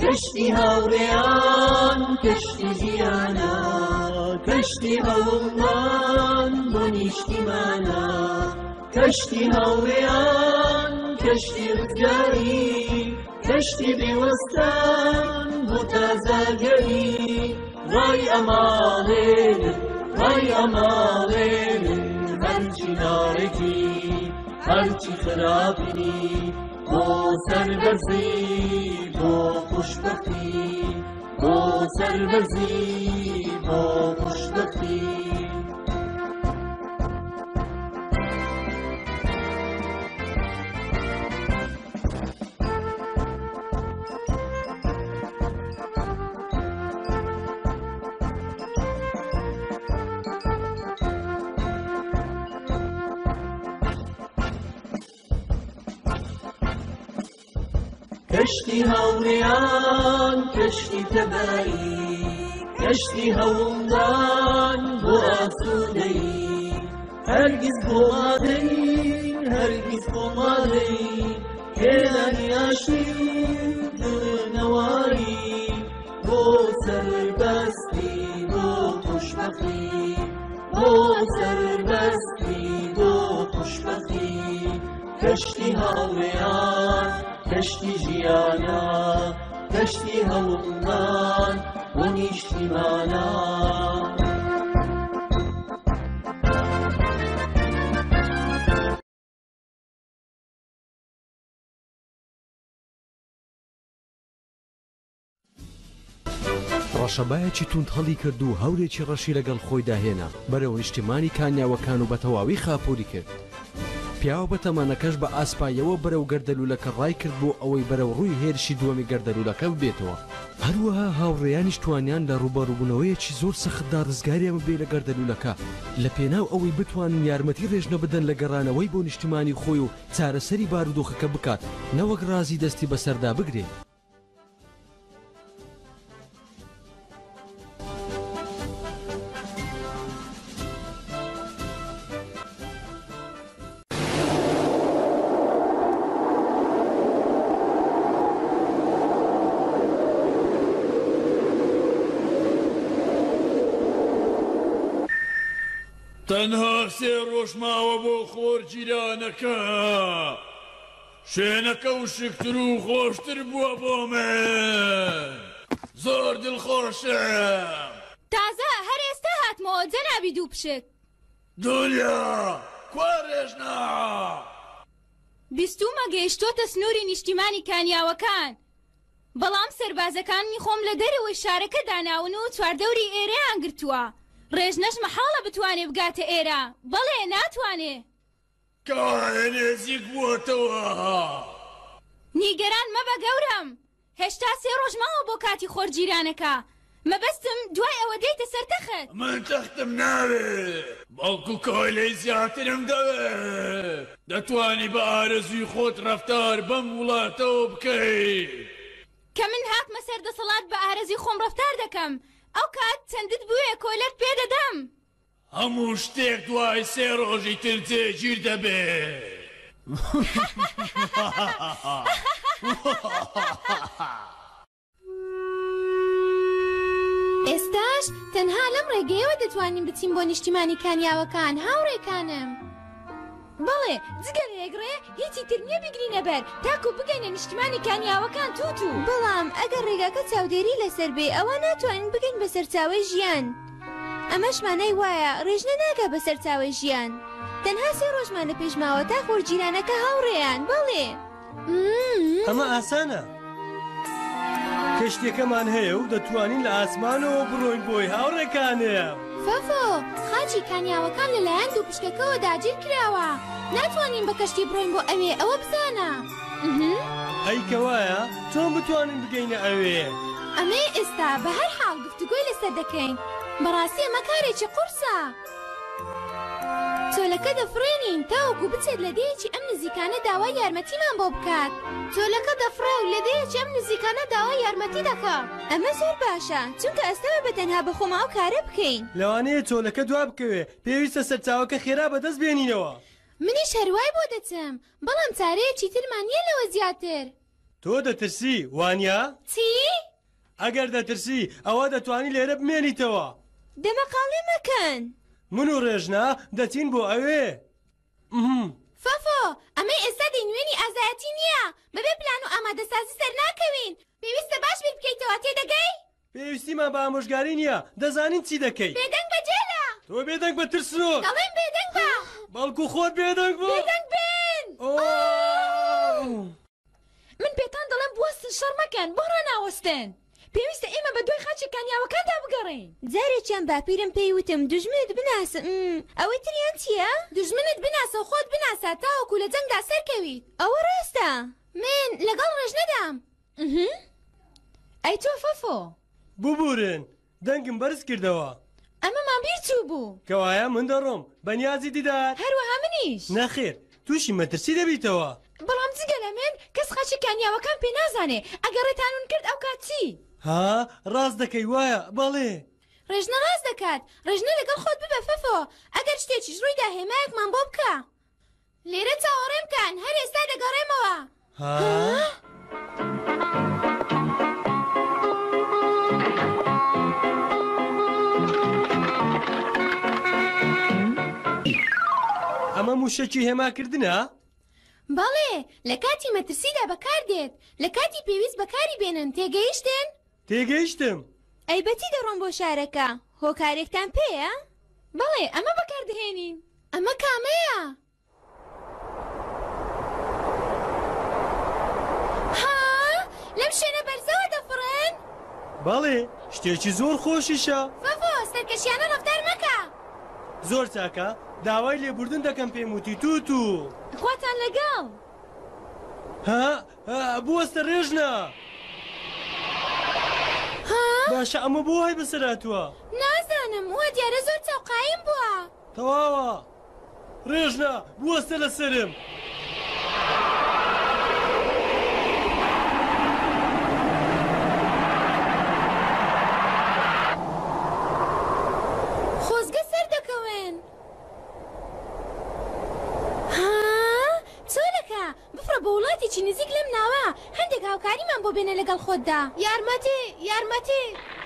کەشتی هاوڕێیان کەشتی ژیانە کەشتی هەوڵمان بۆ نیشتیمانە کەشتی هاوڕێیان کەشتی ڕزگاری کەشتی بێوەستان بۆ تازاگەری ڕای ئەماڵێنن ڕای ئەماڵێنن هەرچی ناڕێکی هەرچی خراپی بۆ سەربەرزی بۆ خوشبەختی بۆ سەربەرزی بۆ خوشبەختی کەشتی هاوڕێیان کەشتی تەبایی کەشتی هەوڵدان بۆ ئاسوودەی هەرگیز بۆ مادەی هەرگیز بۆ مادەی هێنانی ئاشتی دڵنەواری بۆ سەربەستی بۆ خوشبەختی بۆ سەربەستی بۆ خوشبەختی کەشتی هاوڕێیان کەشتی ژیانە کەشتی هەوڵمان بۆ نیشتیمانە ڕەشەبایەکی توند هەڵی کرد و هەورێکی ڕەشی لەگەڵ خۆی داهێنا بەرەو نیشتیمانی کانیاوەکان و بە تەواوی خاپووری کرد. پیاوە بە تەمانەکەش بە ئاسپایەوە بەرەو گەردەلوولەکە ڕای کرد بۆ ئەوەی بەرەو ڕووی هێرشی دووەمی گەردەلوولەکە ببێتەوە. هەروەها هاوڕێیانیش توانیان لە ڕوبەڕووبوونەوەیەکی زۆر سەختدا ڕزگاریان بێ لە گەردەلوولەکە لە پێناو ئەوەی بتوانن یارمەتی ڕێژنە بدەن لە گەڕانەوەی بۆ نیشتیمانی خۆی و چارەسەری بارودۆخەکە بکات نەوەک ڕازی دەستی بەسەردا بگرێت. تەنها سێ ڕۆژ ماوە بۆ خۆرگیرانەکە شوێنەکە وشکتر و خۆشتر بووە بۆ من زۆر دڵخۆشم. تازە هەر ئێستا هاتمەوە جەنابی دوو پشک. دولیا کوا ڕێژنا بیستومە گەیشتۆتە سنووری نیشتیمانی کانیاوەکان بەڵام سەربازەکانی خۆم لە دەرەوەی شارەکە داناون و چواردەوری ئێرەیان گرتووە. ڕێژنەش مەحاڵە بتوانێ بگاتە ئێرە بەڵێ ناتوانێ. کاهێ نێزیک بووەتەوە. نیگەران مەبە گەورم هێشتا سێ ڕۆژ ماوە بۆ کاتی خۆرگیرانەکە مەبەستم دوای ئەوە دەیتە سەر تەخت. من تەختم ناوێ بەڵکو کۆلەی زیاترم دەوێ دەتوانی بە ئارەزوی خۆت ڕەفتار بەم وڵاتەوە بکەیت کە من هاتمە سەر دەسەڵات بە ئارەزی خۆم ڕەفتار دەکەم. ئەو کات چەندت بووێ کۆلەت پێدەدەم. هەموو شتێک دوای سێ ڕۆژی تر جێگیر دەبێت. ئێستاش تەنها لەم ڕێگەیەوە دەتوانین بچین بۆ نیشتیمانی کانیاوەکان هاوڕێکانم. بەڵێ جگە لە یەکڕێ هیچی تر نییە بگرینە بەر تاکو بگەینە نیشتیمانی کانیاوەکان تووتو. بەڵام ئەگەر ڕێگاکە چاودێری لەسەر بێ ئەوە ناتوانین بگەین بەسەر چاوەی ژیان. ئەمەشمانەی وایە ڕێژنە ناگا بەسەر چاوەی ژیان. تەنها سێ ڕۆژمان لە پێشماوە تا خۆرگیرانەکە هاوڕێیان. بەڵێ ئەمە ئاسانە. کەشتێکەمان هەیە و دەتوانین لە ئاسمانەوە بڕۆین بۆی هاوڕێکانەیە. فەفۆ خاچی کانیاوەکان لەلایەن دوو پشکەکەەوە داگیر کراوە. ناتوانین بە کەشتی بڕۆین بۆ ئەوێ ئەوە بزانە. ئەی کەوایە چۆن بتوانین بگەینە ئەوێ؟ ئەمە ئێستا بە هەر حاڵ گفتوگۆی لەسەر دەکەین. بەڕاستی ئەمە کارێکی قورسە. چۆلەکە دەفرێنین تاوەکو بچێت لە دەیەکی ئەم نزیکانە داوای یارمەتیمان بۆ بکات. چۆلەکە دەفڕێ و لە دەیەکی ئەم نزیکانە داوای یارمەتی دەکات. ئەمە زۆر باشە چونکە ئەستەوە بەتەنها بەخۆما ئەو کارە بکەین. لەوانەیە چۆلەکە دوا بکەوێ پێویستە سەرچاوەکە خێرا بەدەست بێنینەوە. منیش هەروای بۆ دەچم بەڵام چارەیەکی ترمان نییە لەوە زیاتر. تۆ دەترسی وانیا؟ چی؟ ئەگەر دەترسی ئەوە دەتوانی لێرە بمێنیتەوە. دەمەقاڵێ مەکەن. من و ڕێژنا دەچین بۆ ئەوێ. فەفۆ ئەمەی ئێستا دەینوێنی ئازایەتی نییە، بەبێ پلان و ئامادەسازی سەر ناکەوین. پێویستە باش بیر بکەیتەوە، تێدەگەی؟ پێویستیمان بە ئامۆژگاری نییە، دەزانین چی دەکەی. بێدەنگ بەجێلە. تۆ بێدەنگ بە ترسنۆ. دەڵێم بێدەنگ بە. بەڵکو خۆت بێدەنگ بۆ. بێدەنگ بێن. من پێتان دەڵێم بوەستن شەڕ مەکەن، بۆ ڕەناوەستن. پێویستە ئێمە بە دوای خاچی کانیاوەکاندا بگەڕین. جارێکیان باپیرم پێی وتم دوژمنت بناسە. ئەوەی تریان چییە؟ دوژمنت بناسە و خۆت بناسە تاوەکو لە جەنگدا سەرکەویت. ئەوە ڕاستە. من لەگەڵ ڕێژنەدام. ئەی تۆ فەفۆ ببورن دەنگم بەرز کردەوە. ئەمەمان بیر چوو بوو. کەوایە من دەڕۆم بەنیازی دیدار. هەروەها منیش. نەخێر تووشی مەترسی دەبیتەوە. بەڵام جگە لە من کەس خاچی کانیاوەکان پێ نازانێ. ئەگەر ڕێتانون کرد ئەو کات چی؟ ها ڕاست دەکەی وایە بەڵێ. ڕێژنە ڕاست دەکات. ڕێژنە لەگەڵ خۆت ببە فەفۆ. ئەگەر شتێکیش ڕوویدا هێمایەکمان بۆ بکە. لێرە چاوەڕێم بکەن، هەر ئێستا دەگەڕێمەوە. ئەمە موشەکی هێماکردنە؟ بەڵێ لە کاتی مەترسیدا بەکاردێت. لە کاتی پێویست بەکاری بێنن. تێگەیشتن؟ تێگەیشتم. ئەی بەتی دەڕۆم بۆ شارەکە. هۆکارێکتان پێیە؟ بەڵێ ئەمە بەکاردهێنین. ئەمە کامەیە؟ ها لەم شوێنە بەرزەوە دەفڕن؟ بەڵێ شتێکی زۆر خۆشیشە. فەفۆ سەرکەشیانە ڕەفتار مەکە. زۆر چاکە داوای لێبوردن دەکەم پێم وتی تووتو. خواتان لەگەڵ. بوەستە ڕێژنە. باشە ئەمە بۆ وای بەسەراتووە؟ نازانم وە دیارە زۆر چاوقایم بووە. تەواوە ڕێژنە بوەستە لەسەرم. خۆزگە سەر دەکەوێن. چۆلەکە بفرە بە وڵاتێکی نزیک لەم ناوە. هەندێک هاوکاریمان بۆ بێنە لەگەڵ خۆتدا. یارمەتی یارمەتی.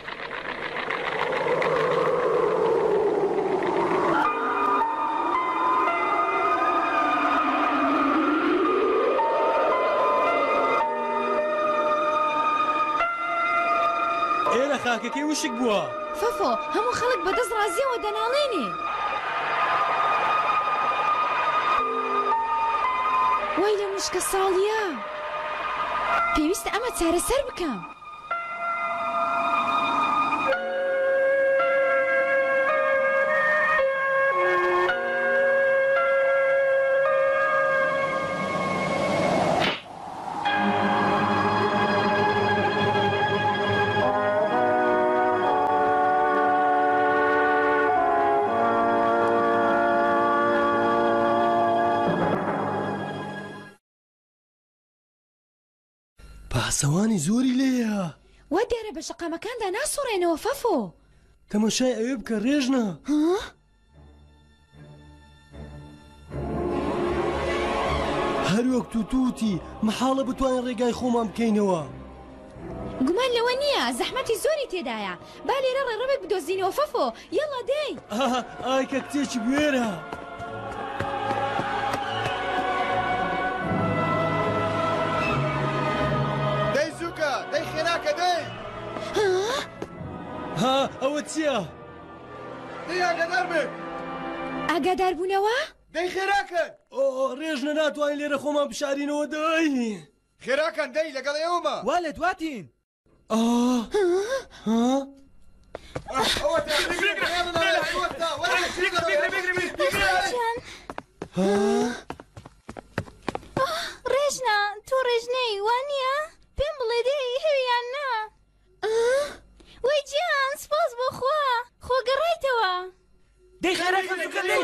ئێرە خاکەکەی وشک بووە. فەفۆ هەموو خەڵک بەدەست ڕازیەوە دەناڵێنێ. وای لە مشکە ساڵیە. پێویستە ئەمە چارەسەر بکەم. پاسەوانی زۆری لێیە. وا دیارە بە شەقامەکاندا ناسوڕێنەوە فەفۆ. تەماشای ئەوێ بکە ڕێژنە. هەر وەک تووتی مەحاڵە بتوانین ڕێگای خۆمان بکەینەوە. گومان لەوە نییە زەحمەتی زۆری تێدایە. با لێرە ڕێڕەوێک بدۆزینەوە فەفۆ. یەڵا دەی. ئای کە کتێکی بوێرە. دەی خێراکە دەی. ئەوە چییە؟ دەی ئاگادار بێ. ئاگادار بوونەوە؟ دەی خێراکەن. ڕێژنە ناتوانین لێرە خۆمان بشارینەوە دەی. خێراکەن دەی لەگەڵ ئێوەمە. وا لە دواتین. ڕێژنە تۆ ڕێژنەی وانە؟ پێم بڵێ دەی هەویان نا. وای گیان سپاس بۆ خوا خۆگەڕایتەوە. دەی خێراکەن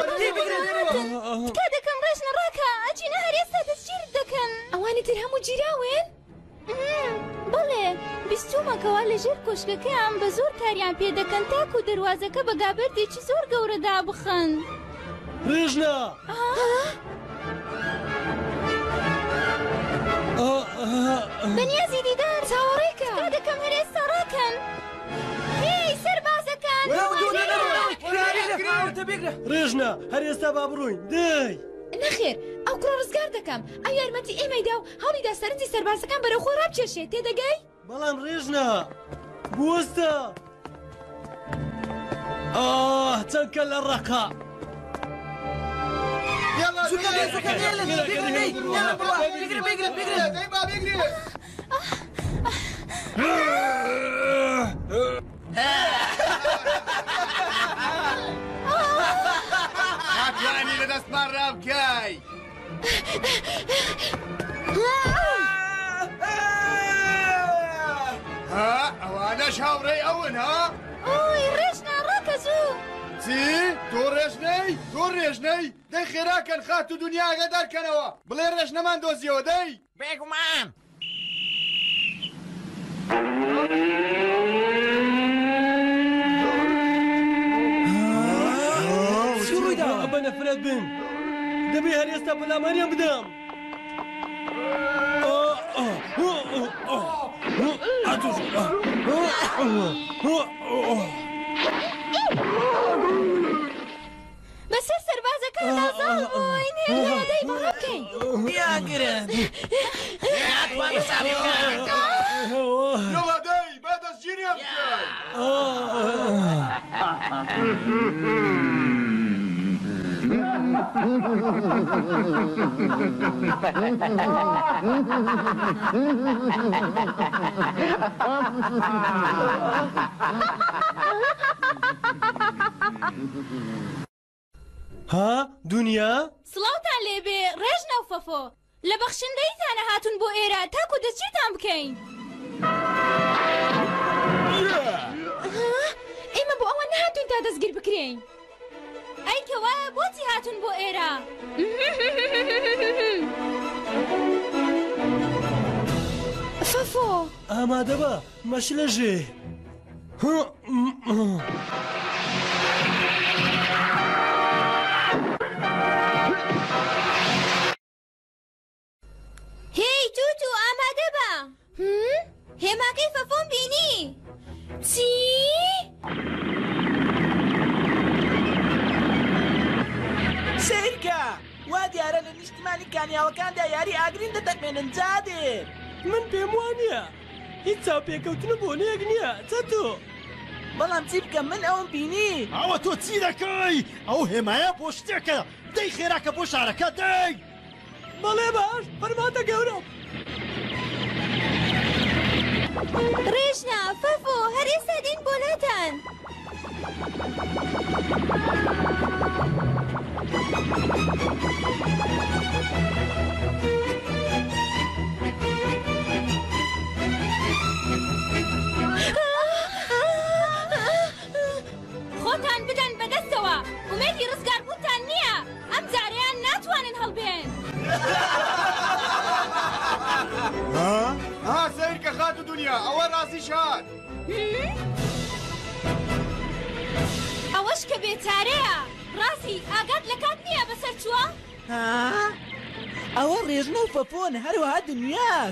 تکا دەکەم ڕێژنە ڕاکە ئەچینە هەر ئێستا دەستگیرت دەکەن. ئەوانی تر هەموو گیراون؟ بڵێ بیستومەکەوا لەژێر کۆشکەکەیان بە زۆر کاریان پێ دەکەن تاکو دەواازەکە بە گابەردێکی زۆر گەورەدا بخەن. ڕێژنە بە بێگرە ڕێژنا هەر ئێستا با بڕووین دەی نەخێر ئەو کوڕە ڕزگار دەکەم ئەو یارمەتی ئێمەیدا و هەڵیدا سەرنجی سەربازەکان بەرەو خۆ ڕابچێشێت تێدەگەی بەڵام ڕێژنا بوەستە چەند کە لە ڕەقا ناتوانی لە دەستمان ڕابکەی ئەوانەش هاوڕێی ئەون ها؟ ئۆی ڕێژنا ڕاکەزوو چی؟ تۆ ڕێژنەی؟ تۆ ڕێژنەی؟ دەی خێراکەن خات و دنیا ئاگادارکەنەوە بڵێ ڕێژنەمان دۆزیەوە دەی؟ بێگومان بە نەفرەت بن دەبێ هەر ئێستا پەلامانیان بدەم بەسەر سەربازەکان نازاڵ بووین هێدەی بەڕەکەین یاگرن ناتوانم ساڵی یۆڵە دەی با دەستگیریان بکەی ها دنیا سڵاوتان لێبێ ڕێژنە و فەفۆ لە بەخشندەیتانە هاتون بۆ ئێرە تاکو دەستگیرتان بکەین ئێمە بۆ ئەوە نەهاتوین تا دەستگیر بکرێین ئەی کەوایە بۆچی هاتون بۆ ئێرە فەفۆ ئامادە بە مەش لە ژێ هی توتو ئامادە بە هێماکەی فەفۆم بینی چی؟ سیرکە وا دیارە لە نیشتمانی کانیاوەکاندا یاری ئاگرین دەتەقمێنن جادێر من پێم وانە هیچ چاوپێکەوتنە بۆ لێک نییە چەتۆ بەڵام چی بکەم من ئەوم بینی ئەوە تۆ چی دەکەی ئەو هێمایە بۆ شتێکە دەی خێراکە بۆ شارەکە دەی بەڵێ باش فەرماتە گەورە ڕێژنا فەفۆ هەر ئێستا دین بۆ لاتان خۆتان بدەن بەدەستەوە ومێدی ڕزگار بووتان نییە ئەم جارەیان ناتوانن هەڵبێن ها سیرکە خات و دنیا ئەوە ڕازیش هات ئەوەش کە بێچارەیە ڕاستی ئاگات لە کات نییە بەسەر چووە ئەوە ڕێژنە و فەفۆن هەروەها دنیاش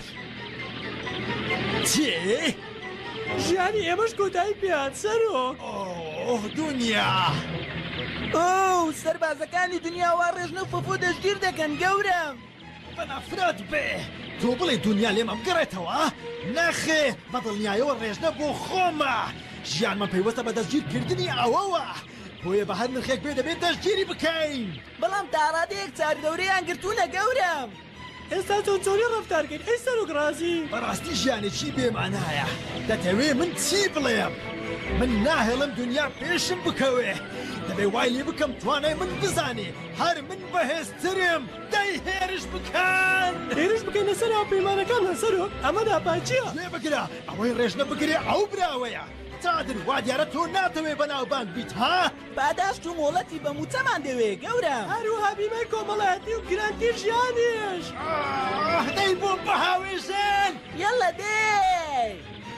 چێ؟ ژیانی ئێمەش کۆتایی پێات سەرۆ دنیا ئەو سەربازەکانی دنیاوا ڕێژنە و فەفۆ دەستگیر دەکەن گەورم بە نەفرەت بێ تۆ بڵێ دنیا لێم ئەم گەڕێتەوە نەخێ بە دڵنیایەوە ڕێژنە بۆ خۆمە ژیانمان پەیوەستە بە دەستگیرکردنی ئەوەوە بۆیە بە هەر نرخێک بێ دەبێت دەستگیری بکەین بەڵام داڕادەیەک چارگەورەیان گرتوونە گەورم ئێستا چۆنی ڕەفتارکەین ئەی سەرۆک ڕازی بەڕاستی ژیانێکی بێمانایە دەتەوێ من چی بڵێم من ناهێڵم دنیا پێشم بکەوێ دەبێ وای لێ بکەم توانای من بزانێ هەر من بەهێزترم دەی هێرش بکەن هێرش بکەین لەسەر هاوپەیمانەکان سەرۆک ئەمە داپاچیە لێ بگرە ئەوەی ڕێژنە بگرێ ئەو براوەیە چادر وا دیارە تۆ ناتەوێ بەناوبانگ بیت ها پاداشت و مۆڵەتی بە موچەمان دەوێ گەورم هەروها بیمەی کۆمەڵایەتی و گرانتر ژیانیش دەی بۆ بەهاوێژن یەڵە دێ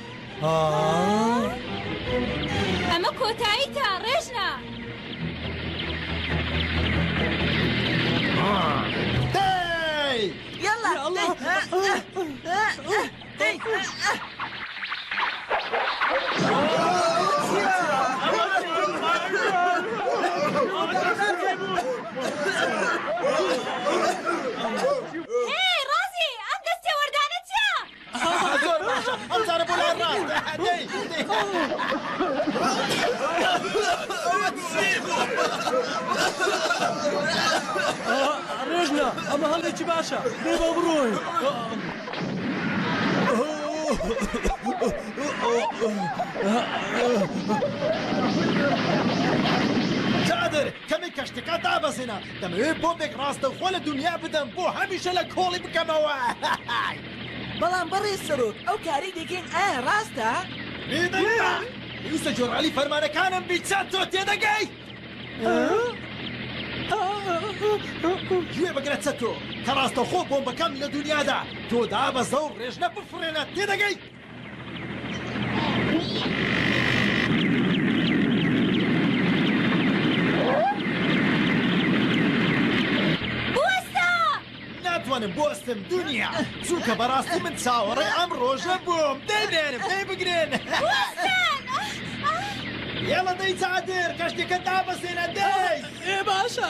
ئەمە کۆتایی تا ڕێژنە دەی یەڵە ڕێژنە ئەمە هەڵێکی باشە دێ بە بڕۆین جادر کەمی کەشتەکە دابەزێنە دەمەوێت بۆمبێک ڕاستەوخۆ لە دنیا بدەم بۆ هەمیشە لە کۆڵی بکەمەوە بەڵام بەڕێ سەرۆک ئەو کاری دەکەین ئایا ڕاستە؟ ویسە جۆرعالی فەرمانەکانم بیچات تۆ تێدەگەی گوێ بگرە چەتۆ کە ڕاستەوخۆ بۆمبەکەم لە دنیادا تۆ دابەزە و ڕێژنە بفڕێنە تێدەگەی ناتوانم بۆستم دنیا چووکە بەڕاستی من چاوەڕێ ئەم ڕۆژە بووم دەنێرم دەی بگرێن یێڵە دەی چادر کەشتێکە دابەزێنە دەی ئێ باشە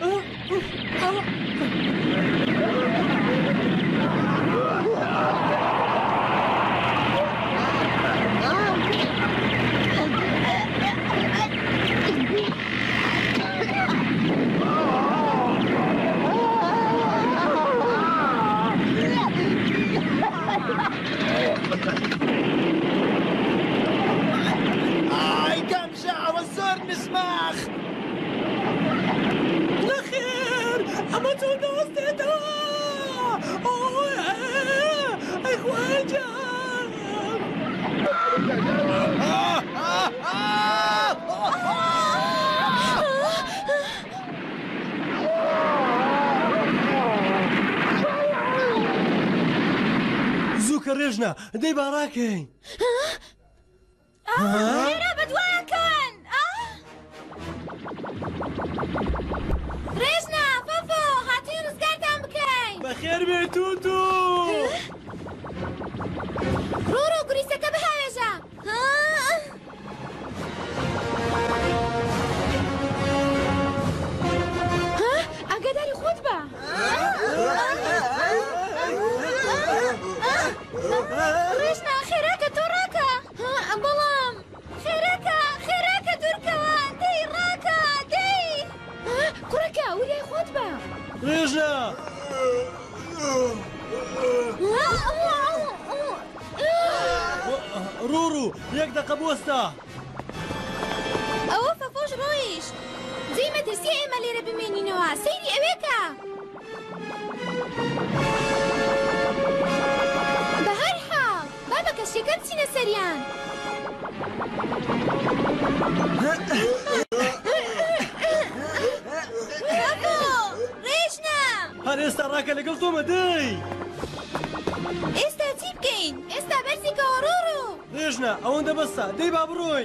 ئای گەمژە ئەوە زۆر نسماخ نەخێر ئەمە تۆ دۆستێتەوە ئەی خۆجان زووکە ڕێژنە دەی باڕاکەین لێرە بەدوایەکەن ڕێژنە فەفۆ هاتووی ڕزگارتان بکەین بەخێر بێت تووتو ڕۆڕۆ گوریسەکە بهاوێژە ئاگاداری خۆت بە ڕێژنە خێراکە تۆ ڕاکە بەڵام خێراکە دوورکەوە دەی ڕاکە دەی کوڕەکە وریای خۆت بە ڕێژنە ڕوڕوو یەک دەقە بوەستە ئەوە فەفۆش ڕۆیشت جێی مەترسی ئێمە لێرە بمێنینەوە سەیری ئەوێکە بە هەر حاڵ با بە کەشتێکە بچینە سەریان ڕێژنە هەر ئێستا ڕاکە لەگەڵ تۆمە دەی ئێستا چی بکەین ئێستا بەرزێکەوە ڕۆڕۆ ڕێژنە ئەوەندە بەسە دەی با بڕۆین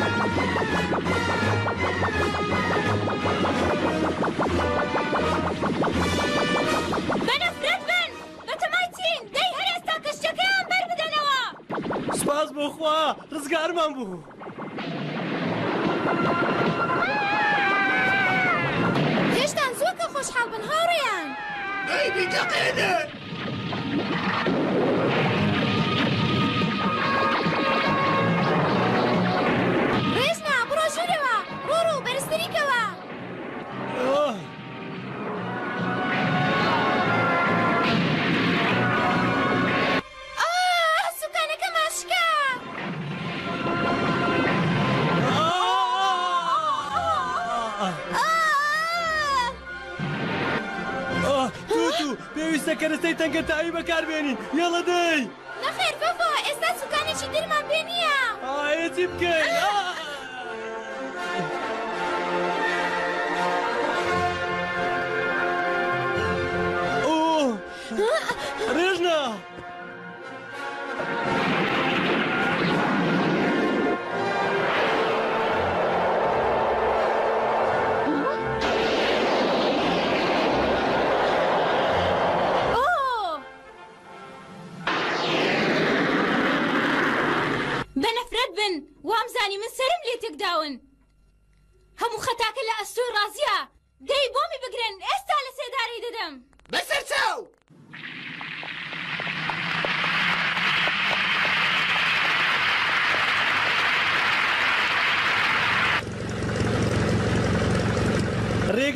بەنەفرەت بن بەتەمای چین دەی هەر ئێستا کەشتەکەیان بەر بدەنەوە سپاس بۆ خوا ڕزگارمان بوو هێشتان زۆرکە خۆشحاڵ بن هاوڕێیان ئەی بیدەقێنن ڕێژنە بڕۆ ژوورەوە ڕۆڕۆ بەرزتریکەوە سوکانەکە ماشکە تووتو پێویستە کەرەستەی تەنگەتایی بەکاربێنین یاڵە دەی نەخێر بەفۆ ئێستا سوکانێکی درمان پێ نییە ئاەتی بکەین ڕێژنە بەنەفرەت بن وامزانی من سرم لێ تێکداون هەموو خەتاکە لە ئەستۆی ڕازیە دەی بۆمی بگرن ئێستا لە سێداری دەدەم بەسەر چاو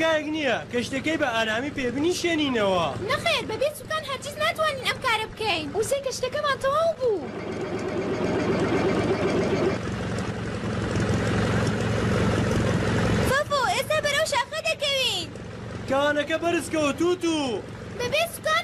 ڕێگایەک نییە کە شتەکەی بە ئارامی پێبنی شێنینەوە. نەخێر بەبێ سوکان هەرگیز ناتوانین ئەم کارە بکەین. وزەی کە شتەکەمان تەواو بوو. فەفۆ ئێستا بەرەو شاخە دەکەوین. کانەکە بەرزکەوە تووتو. بەبێ سوکان